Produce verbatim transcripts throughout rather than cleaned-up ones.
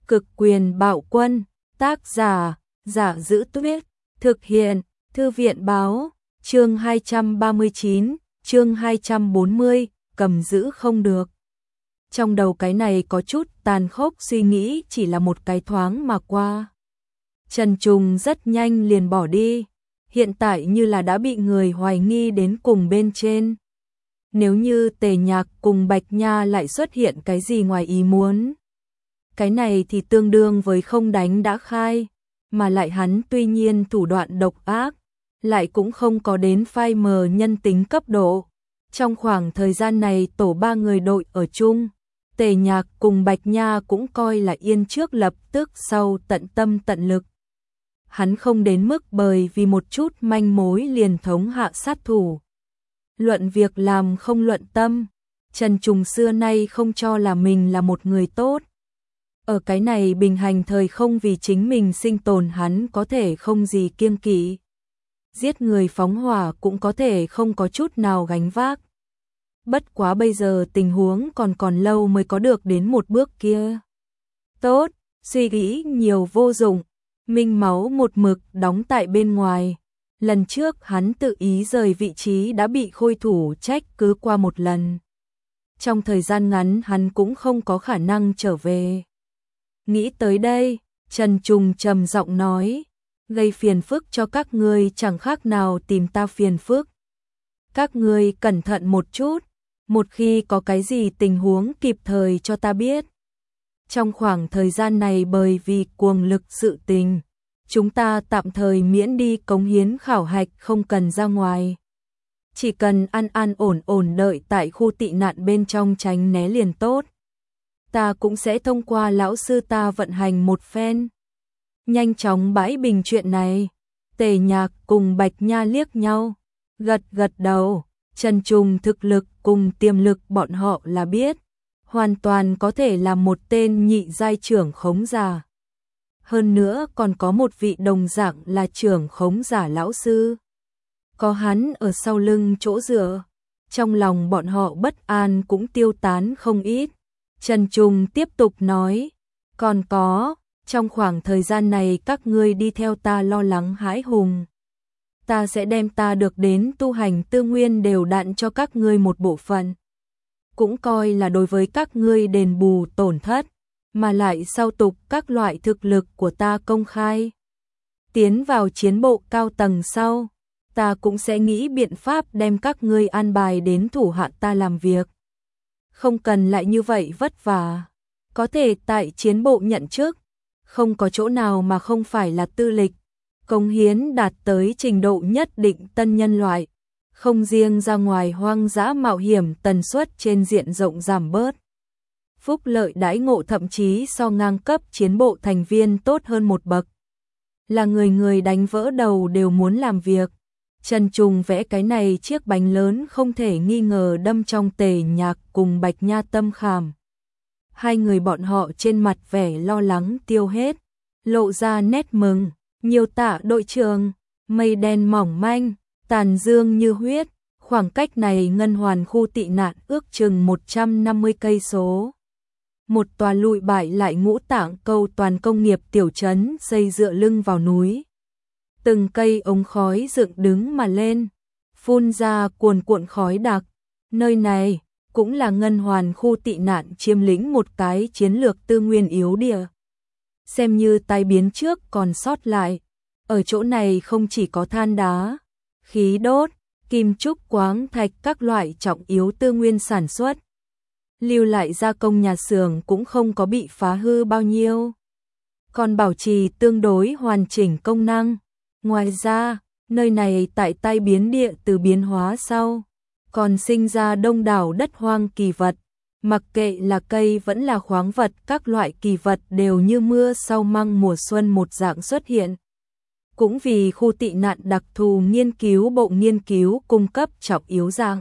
Cực quyền bạo quân, tác giả, Giả Giữ Tuyết, thực hiện, Thư viện báo, chương hai trăm ba mươi chín, chương hai trăm bốn mươi, cầm giữ không được. Trong đầu cái này có chút tàn khốc suy nghĩ chỉ là một cái thoáng mà qua. Trần Trùng rất nhanh liền bỏ đi, hiện tại như là đã bị người hoài nghi đến cùng bên trên. Nếu như Tề Nhạc cùng Bạch Nha lại xuất hiện cái gì ngoài ý muốn, cái này thì tương đương với không đánh đã khai, mà lại hắn tuy nhiên thủ đoạn độc ác, lại cũng không có đến phai mờ nhân tính cấp độ. Trong khoảng thời gian này tổ ba người đội ở chung, Tề Nhạc cùng Bạch Nha cũng coi là yên trước lập tức sau tận tâm tận lực. Hắn không đến mức bởi vì một chút manh mối liền thống hạ sát thủ. Luận việc làm không luận tâm, Trần Trùng xưa nay không cho là mình là một người tốt. Ở cái này bình hành thời không vì chính mình sinh tồn hắn có thể không gì kiêng kỵ. Giết người phóng hỏa cũng có thể không có chút nào gánh vác. Bất quá bây giờ tình huống còn còn lâu mới có được đến một bước kia. Tốt, suy nghĩ nhiều vô dụng, Minh Máu một mực đóng tại bên ngoài. Lần trước hắn tự ý rời vị trí đã bị Khôi Thủ trách cứ qua một lần. Trong thời gian ngắn hắn cũng không có khả năng trở về. Nghĩ tới đây, Trần Trùng trầm giọng nói, gây phiền phức cho các ngươi chẳng khác nào tìm ta phiền phức. Các ngươi cẩn thận một chút, một khi có cái gì tình huống kịp thời cho ta biết. Trong khoảng thời gian này bởi vì cuồng lực sự tình, chúng ta tạm thời miễn đi cống hiến khảo hạch không cần ra ngoài. Chỉ cần an an ổn ổn đợi tại khu tị nạn bên trong tránh né liền tốt. Ta cũng sẽ thông qua lão sư ta vận hành một phen. Nhanh chóng bãi bình chuyện này. Tề Nhạc cùng Bạch Nha liếc nhau, gật gật đầu. Trần Trùng thực lực cùng tiềm lực bọn họ là biết, hoàn toàn có thể là một tên nhị giai trưởng khống giả. Hơn nữa còn có một vị đồng dạng là trưởng khống giả lão sư. Có hắn ở sau lưng chỗ dựa, trong lòng bọn họ bất an cũng tiêu tán không ít. Trần Trùng tiếp tục nói, còn có, trong khoảng thời gian này các ngươi đi theo ta lo lắng hãi hùng. Ta sẽ đem ta được đến tu hành tư nguyên đều đặn cho các ngươi một bộ phận. Cũng coi là đối với các ngươi đền bù tổn thất, mà lại sau tục các loại thực lực của ta công khai. Tiến vào chiến bộ cao tầng sau, ta cũng sẽ nghĩ biện pháp đem các ngươi an bài đến thủ hạ ta làm việc. Không cần lại như vậy vất vả, có thể tại chiến bộ nhận chức, không có chỗ nào mà không phải là tư lịch, cống hiến đạt tới trình độ nhất định tân nhân loại, không riêng ra ngoài hoang dã mạo hiểm tần suất trên diện rộng giảm bớt. Phúc lợi đãi ngộ thậm chí so ngang cấp chiến bộ thành viên tốt hơn một bậc. Là người người đánh vỡ đầu đều muốn làm việc. Trần Trùng vẽ cái này chiếc bánh lớn không thể nghi ngờ đâm trong Tề Nhạc cùng Bạch Nha tâm khảm. Hai người bọn họ trên mặt vẻ lo lắng tiêu hết, lộ ra nét mừng. Nhiều tạ đội trưởng, mây đen mỏng manh, tàn dương như huyết, khoảng cách này ngân hoàn khu tị nạn ước chừng một trăm năm mươi cây số. Một tòa lụi bại lại ngũ tạng câu toàn công nghiệp tiểu trấn xây dựa lưng vào núi. Từng cây ống khói dựng đứng mà lên, phun ra cuồn cuộn khói đặc. Nơi này cũng là ngân hoàn khu tị nạn chiếm lĩnh một cái chiến lược tư nguyên yếu địa. Xem như tai biến trước còn sót lại. Ở chỗ này không chỉ có than đá, khí đốt, kim trúc quáng thạch các loại trọng yếu tư nguyên sản xuất. Lưu lại gia công nhà xưởng cũng không có bị phá hư bao nhiêu, còn bảo trì tương đối hoàn chỉnh công năng. Ngoài ra, nơi này tại tai biến địa từ biến hóa sau, còn sinh ra đông đảo đất hoang kỳ vật. Mặc kệ là cây vẫn là khoáng vật, các loại kỳ vật đều như mưa sau măng mùa xuân một dạng xuất hiện. Cũng vì khu tị nạn đặc thù nghiên cứu bộ nghiên cứu cung cấp trọng yếu dạng.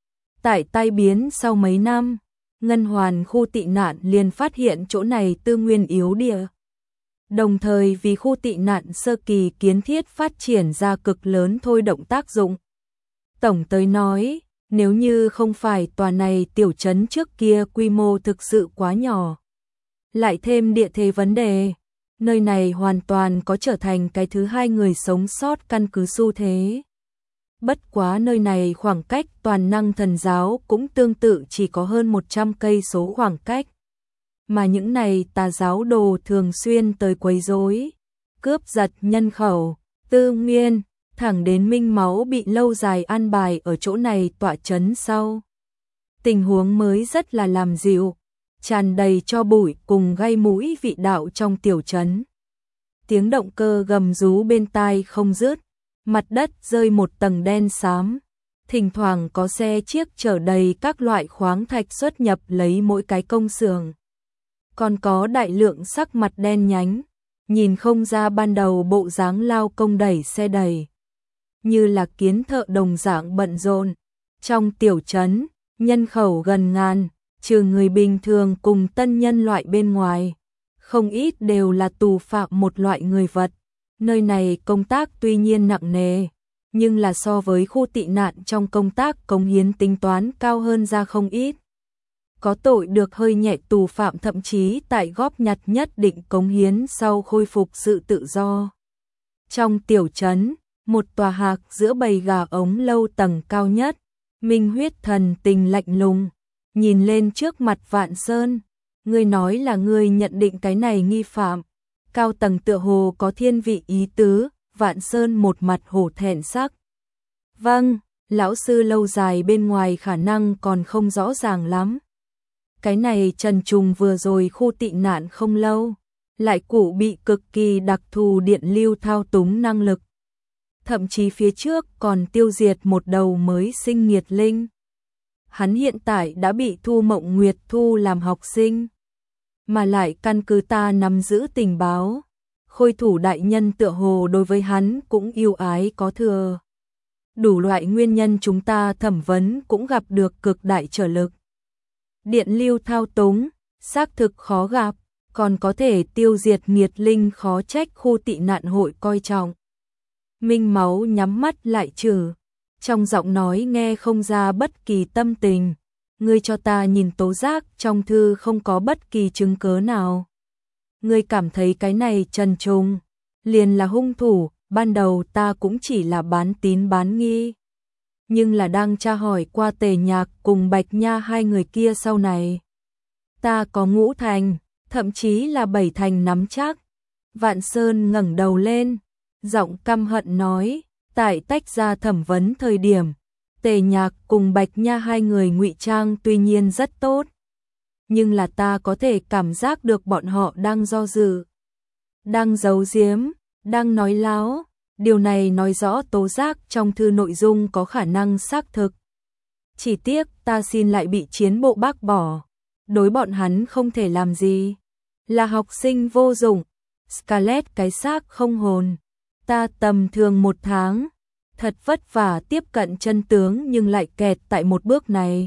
Tại tai biến sau mấy năm, ngân hoàn khu tị nạn liền phát hiện chỗ này tư nguyên yếu địa. Đồng thời vì khu tị nạn sơ kỳ kiến thiết phát triển ra cực lớn thôi động tác dụng. Tổng tới nói, nếu như không phải tòa này tiểu trấn trước kia quy mô thực sự quá nhỏ, Lại thêm địa thế vấn đề, nơi này hoàn toàn có trở thành cái thứ hai người sống sót căn cứ xu thế. Bất quá nơi này khoảng cách toàn năng thần giáo cũng tương tự chỉ có hơn một trăm cây số khoảng cách. Mà những này tà giáo đồ thường xuyên tới quấy rối, cướp giật nhân khẩu, tư nguyên, thẳng đến Minh Máu bị lâu dài an bài ở chỗ này tọa chấn sau. Tình huống mới rất là làm dịu, tràn đầy cho bụi cùng gây mũi vị đạo trong tiểu trấn. Tiếng động cơ gầm rú bên tai không dứt, mặt đất rơi một tầng đen xám, thỉnh thoảng có xe chiếc chở đầy các loại khoáng thạch xuất nhập lấy mỗi cái công xưởng. Còn có đại lượng sắc mặt đen nhánh, nhìn không ra ban đầu bộ dáng lao công đẩy xe đẩy, như là kiến thợ đồng dạng bận rộn. Trong tiểu trấn, nhân khẩu gần ngàn, trừ người bình thường cùng tân nhân loại bên ngoài, không ít đều là tù phạm một loại người vật. Nơi này công tác tuy nhiên nặng nề, nhưng là so với khu tị nạn trong công tác cống hiến tính toán cao hơn ra không ít. Có tội được hơi nhẹ tù phạm thậm chí tại góp nhặt nhất định cống hiến sau khôi phục sự tự do. Trong tiểu trấn, một tòa hạc giữa bầy gà ống lâu tầng cao nhất, Minh Huyết thần tình lạnh lùng, nhìn lên trước mặt Vạn Sơn. Ngươi nói là ngươi nhận định cái này nghi phạm. Cao tầng tựa hồ có thiên vị ý tứ, Vạn Sơn một mặt hổ thẹn sắc. Vâng, lão sư lâu dài bên ngoài khả năng còn không rõ ràng lắm. Cái này Trần Trùng vừa rồi khu tị nạn không lâu, lại cụ bị cực kỳ đặc thù điện lưu thao túng năng lực. Thậm chí phía trước còn tiêu diệt một đầu mới sinh nghiệt linh. Hắn hiện tại đã bị Thu Mộng Nguyệt thu làm học sinh. Mà lại căn cứ ta nắm giữ tình báo, khôi thủ đại nhân tựa hồ đối với hắn cũng yêu ái có thừa. Đủ loại nguyên nhân chúng ta thẩm vấn cũng gặp được cực đại trở lực. Điện lưu thao túng, xác thực khó gặp, còn có thể tiêu diệt nghiệt linh khó trách khu tị nạn hội coi trọng. Minh Máu nhắm mắt lại trừ, trong giọng nói nghe không ra bất kỳ tâm tình. Ngươi cho ta nhìn tố giác trong thư không có bất kỳ chứng cớ nào. Ngươi cảm thấy cái này Trần Trùng liền là hung thủ, ban đầu ta cũng chỉ là bán tín bán nghi. Nhưng là đang tra hỏi qua Tề Nhạc cùng Bạch Nha hai người kia sau này. Ta có ngũ thành, thậm chí là bảy thành nắm chắc. Vạn Sơn ngẩng đầu lên, giọng căm hận nói, tại tách ra thẩm vấn thời điểm, Tề Nhạc cùng Bạch Nha hai người ngụy trang tuy nhiên rất tốt, nhưng là ta có thể cảm giác được bọn họ đang do dự, đang giấu giếm, đang nói láo. Điều này nói rõ tố giác trong thư nội dung có khả năng xác thực. Chỉ tiếc ta xin lại bị chiến bộ bác bỏ, đối bọn hắn không thể làm gì. Là học sinh vô dụng, Scarlett cái xác không hồn. Ta tầm thường một tháng, thật vất vả tiếp cận chân tướng nhưng lại kẹt tại một bước này.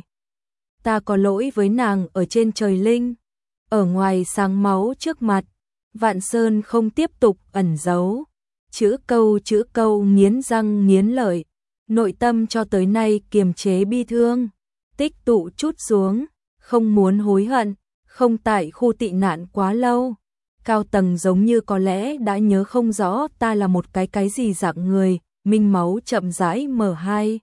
Ta có lỗi với nàng ở trên trời linh, ở ngoài sáng máu trước mặt. Vạn Sơn không tiếp tục ẩn giấu, chữ câu chữ câu nghiến răng nghiến lợi, nội tâm cho tới nay kiềm chế bi thương, tích tụ chút xuống, không muốn hối hận, không tại khu tị nạn quá lâu. Cao tầng giống như có lẽ đã nhớ không rõ ta là một cái cái gì dạng người. Minh Máu chậm rãi mở hai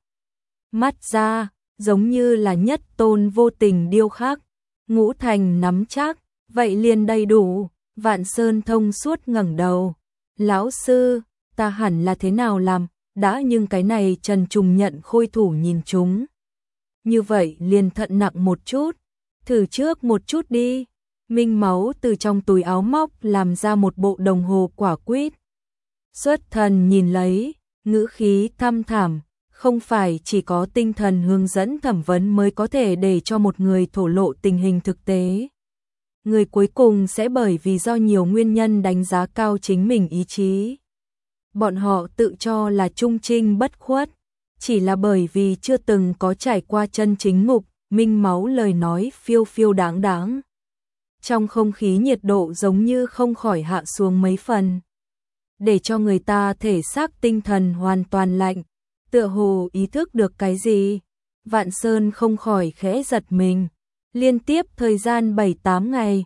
mắt ra, giống như là nhất tôn vô tình điêu khắc. Ngũ thành nắm chắc, vậy liền đầy đủ. Vạn Sơn thông suốt ngẩng đầu. Lão sư, ta hẳn là thế nào làm, đã nhưng cái này Trần Trùng nhận khôi thủ nhìn chúng. Như vậy liền thận nặng một chút, thử trước một chút đi. Minh Máu từ trong túi áo móc làm ra một bộ đồng hồ quả quýt. Xuất thần nhìn lấy, ngữ khí thăm thẳm, không phải chỉ có tinh thần hướng dẫn thẩm vấn mới có thể để cho một người thổ lộ tình hình thực tế. Người cuối cùng sẽ bởi vì do nhiều nguyên nhân đánh giá cao chính mình ý chí. Bọn họ tự cho là trung trinh bất khuất, chỉ là bởi vì chưa từng có trải qua chân chính ngục. Minh Máu lời nói phiêu phiêu đáng đáng. Trong không khí nhiệt độ giống như không khỏi hạ xuống mấy phần, để cho người ta thể xác tinh thần hoàn toàn lạnh, tựa hồ ý thức được cái gì. Vạn Sơn không khỏi khẽ giật mình. Liên tiếp thời gian bảy tám ngày,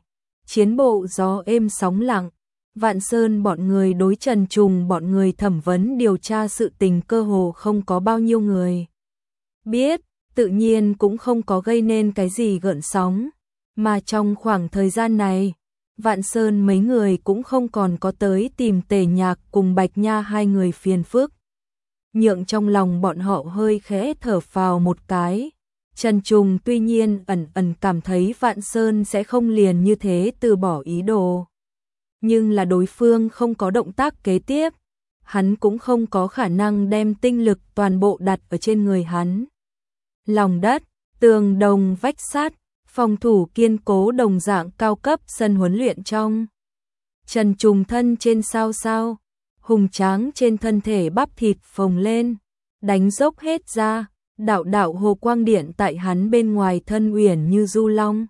chiến bộ gió êm sóng lặng. Vạn Sơn bọn người đối Trần Trùng bọn người thẩm vấn điều tra sự tình cơ hồ không có bao nhiêu người biết, tự nhiên cũng không có gây nên cái gì gợn sóng. Mà trong khoảng thời gian này, Vạn Sơn mấy người cũng không còn có tới tìm Tề Nhạc cùng Bạch Nha hai người phiền phức. Nhượng trong lòng bọn họ hơi khẽ thở phào một cái. Trần Trùng tuy nhiên ẩn ẩn cảm thấy Vạn Sơn sẽ không liền như thế từ bỏ ý đồ. Nhưng là đối phương không có động tác kế tiếp, hắn cũng không có khả năng đem tinh lực toàn bộ đặt ở trên người hắn. Lòng đất, tường đồng vách sắt, phòng thủ kiên cố đồng dạng cao cấp sân huấn luyện trong. Trần Trùng thân trên sao sao, hùng tráng trên thân thể bắp thịt phồng lên, đánh dốc hết ra, đạo đạo hồ quang điện tại hắn bên ngoài thân uyển như du long.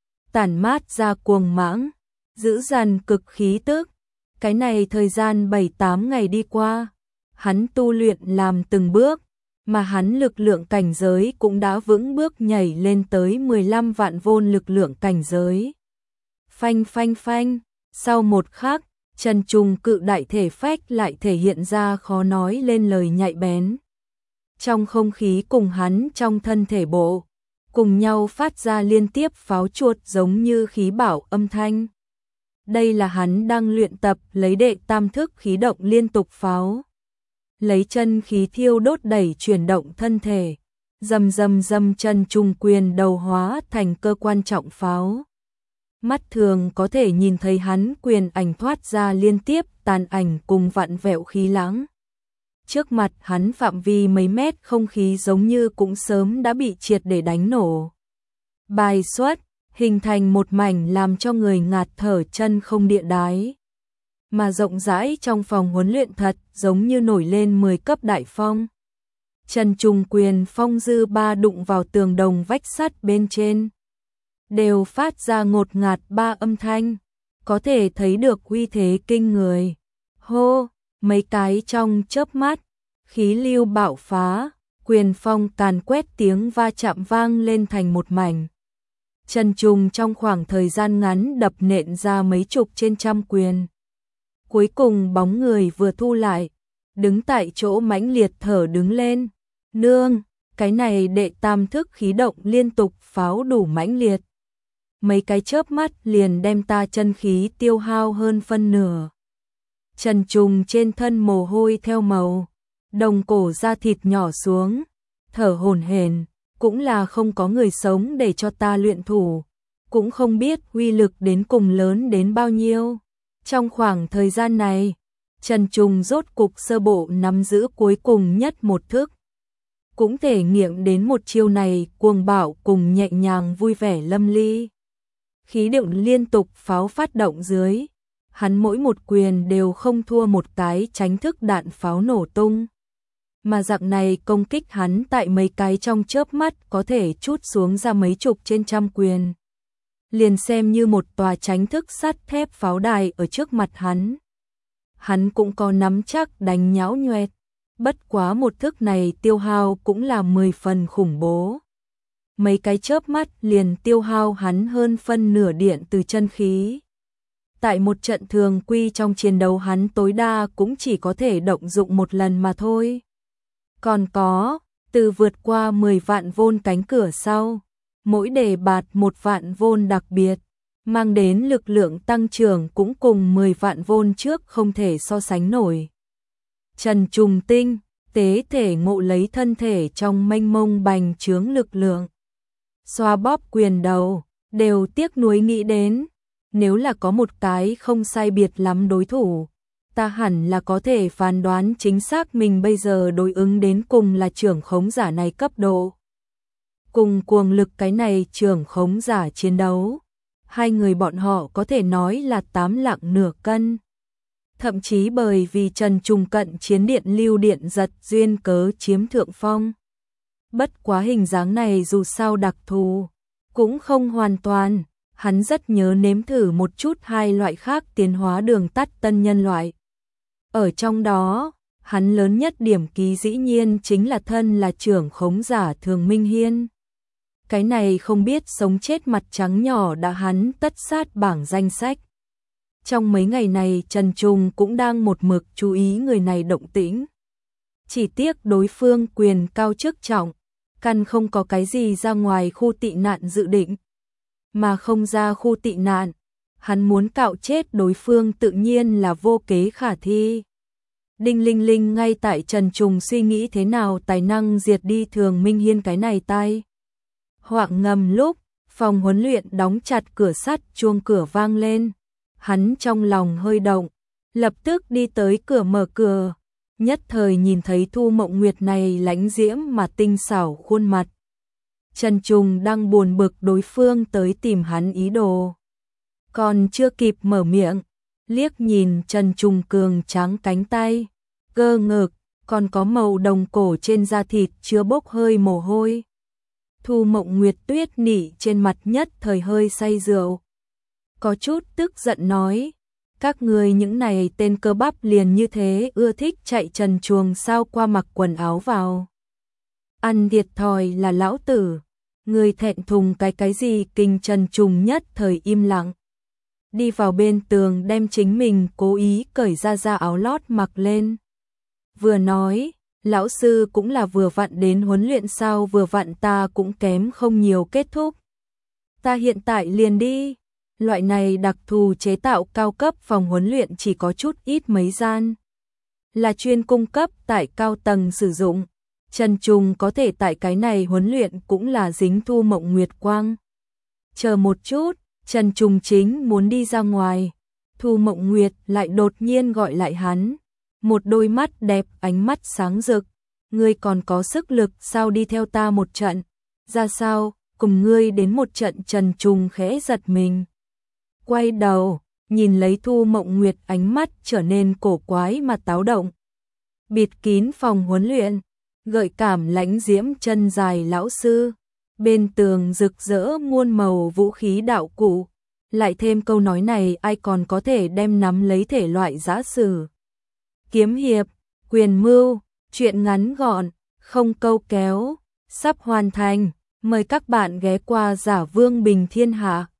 Tản mát ra cuồng mãng, giữ dằn cực khí tức. Cái này thời gian bảy tám ngày đi qua, hắn tu luyện làm từng bước, mà hắn lực lượng cảnh giới cũng đã vững bước nhảy lên tới mười lăm vạn vôn lực lượng cảnh giới. Phanh phanh phanh, sau một khắc, Trần Trùng cự đại thể phách lại thể hiện ra khó nói lên lời nhạy bén. Trong không khí cùng hắn trong thân thể bộ, cùng nhau phát ra liên tiếp pháo chuột giống như khí bảo âm thanh. Đây là hắn đang luyện tập lấy đệ tam thức khí động liên tục pháo. Lấy chân khí thiêu đốt đẩy chuyển động thân thể, dầm dầm dầm Trần Trùng quyền đầu hóa thành cơ quan trọng pháo. Mắt thường có thể nhìn thấy hắn quyền ảnh thoát ra liên tiếp tàn ảnh cùng vặn vẹo khí lãng. Trước mặt hắn phạm vi mấy mét không khí giống như cũng sớm đã bị triệt để đánh nổ. Bài xuất, hình thành một mảnh làm cho người ngạt thở chân không địa đái. Mà rộng rãi trong phòng huấn luyện thật giống như nổi lên mười cấp đại phong. Trần Trùng quyền phong dư ba đụng vào tường đồng vách sắt bên trên, đều phát ra ngột ngạt ba âm thanh, có thể thấy được uy thế kinh người. Hô, mấy cái trong chớp mắt, khí lưu bạo phá, quyền phong càn quét tiếng va chạm vang lên thành một mảnh. Trần Trùng trong khoảng thời gian ngắn đập nện ra mấy chục trên trăm quyền. Cuối cùng bóng người vừa thu lại, đứng tại chỗ mãnh liệt thở đứng lên. Nương, cái này đệ tam thức khí động liên tục pháo đủ mãnh liệt. Mấy cái chớp mắt liền đem ta chân khí tiêu hao hơn phân nửa. Trần Trùng trên thân mồ hôi theo màu, đồng cổ da thịt nhỏ xuống, thở hổn hển, cũng là không có người sống để cho ta luyện thủ, cũng không biết uy lực đến cùng lớn đến bao nhiêu. Trong khoảng thời gian này, Trần Trùng rốt cục sơ bộ nắm giữ cuối cùng nhất một thức. Cũng thể nghiệm đến một chiêu này cuồng bạo cùng nhẹ nhàng vui vẻ lâm ly. Khí động liên tục pháo phát động dưới, hắn mỗi một quyền đều không thua một cái tránh thức đạn pháo nổ tung. Mà dạng này công kích hắn tại mấy cái trong chớp mắt có thể trút xuống ra mấy chục trên trăm quyền. Liền xem như một tòa tránh thức sắt thép pháo đài ở trước mặt hắn. Hắn cũng có nắm chắc đánh nhão nhoẹt, bất quá một thức này tiêu hao cũng là mười phần khủng bố. Mấy cái chớp mắt liền tiêu hao hắn hơn phân nửa điện từ chân khí. Tại một trận thường quy trong chiến đấu hắn tối đa cũng chỉ có thể động dụng một lần mà thôi. Còn có, từ vượt qua mười vạn vôn cánh cửa sau, mỗi đề bạt một vạn vôn đặc biệt, mang đến lực lượng tăng trưởng cũng cùng mười vạn vôn trước không thể so sánh nổi. Trần Trùng tinh, tế thể ngộ lấy thân thể trong mênh mông bành trướng lực lượng. Xoa bóp quyền đầu, đều tiếc nuối nghĩ đến, nếu là có một cái không sai biệt lắm đối thủ, ta hẳn là có thể phán đoán chính xác mình bây giờ đối ứng đến cùng là trưởng khống giả này cấp độ. Cùng cuồng lực cái này trưởng khống giả chiến đấu, hai người bọn họ có thể nói là tám lạng nửa cân. Thậm chí bởi vì Trần Trùng cận chiến điện lưu điện giật duyên cớ chiếm thượng phong. Bất quá hình dáng này dù sao đặc thù, cũng không hoàn toàn, hắn rất nhớ nếm thử một chút hai loại khác tiến hóa đường tắt tân nhân loại. Ở trong đó, hắn lớn nhất điểm ký dĩ nhiên chính là thân là trưởng khống giả Thường Minh Hiên. cái này không biết sống chết mặt trắng nhỏ đã hắn tất sát bảng danh sách. Trong mấy ngày này Trần Trùng cũng đang một mực chú ý người này động tĩnh. Chỉ tiếc đối phương quyền cao chức trọng, căn không có cái gì ra ngoài khu tị nạn dự định. Mà không ra khu tị nạn, hắn muốn cạo chết đối phương tự nhiên là vô kế khả thi. Đinh linh linh ngay tại Trần Trùng suy nghĩ thế nào tài năng diệt đi Thường Minh Hiên cái này tai hoạng ngầm lúc, phòng huấn luyện đóng chặt cửa sắt, chuông cửa vang lên. Hắn trong lòng hơi động, lập tức đi tới cửa mở cửa, nhất thời nhìn thấy Thu Mộng Nguyệt này lãnh diễm mà tinh xảo khuôn mặt. Trần Trùng đang buồn bực đối phương tới tìm hắn ý đồ. Còn chưa kịp mở miệng, liếc nhìn Trần Trùng cường tráng cánh tay, cơ ngực, còn có màu đồng cổ trên da thịt chứa bốc hơi mồ hôi. Thu Mộng Nguyệt tuyết nỉ trên mặt nhất thời hơi say rượu. Có chút tức giận nói, các người những này tên cơ bắp liền như thế ưa thích chạy trần truồng sao qua mặc quần áo vào. Ăn thiệt thòi là lão tử, người thẹn thùng cái cái gì. Kinh Trần Trùng nhất thời im lặng. Đi vào bên tường đem chính mình cố ý cởi ra ra áo lót mặc lên. Vừa nói, lão sư cũng là vừa vặn đến huấn luyện sao, vừa vặn ta cũng kém không nhiều kết thúc. Ta hiện tại liền đi. Loại này đặc thù chế tạo cao cấp phòng huấn luyện chỉ có chút ít mấy gian. Là chuyên cung cấp tại cao tầng sử dụng. Trần Trùng có thể tại cái này huấn luyện cũng là dính Thu Mộng Nguyệt quang. Chờ một chút, Trần Trùng chính muốn đi ra ngoài. Thu Mộng Nguyệt lại đột nhiên gọi lại hắn. Một đôi mắt đẹp, ánh mắt sáng rực. Ngươi còn có sức lực sao, đi theo ta một trận. Ra sao, cùng ngươi đến một trận. Trần Trùng khẽ giật mình. Quay đầu, nhìn lấy Thu Mộng Nguyệt, ánh mắt trở nên cổ quái mà táo động. Bịt kín phòng huấn luyện, gợi cảm lãnh diễm chân dài lão sư. Bên tường rực rỡ muôn màu vũ khí đạo cụ. Lại thêm câu nói này, ai còn có thể đem nắm lấy thể loại giã sử. Kiếm hiệp, quyền mưu, chuyện ngắn gọn, không câu kéo, sắp hoàn thành. Mời các bạn ghé qua Giả Vương Bình Thiên Hạ.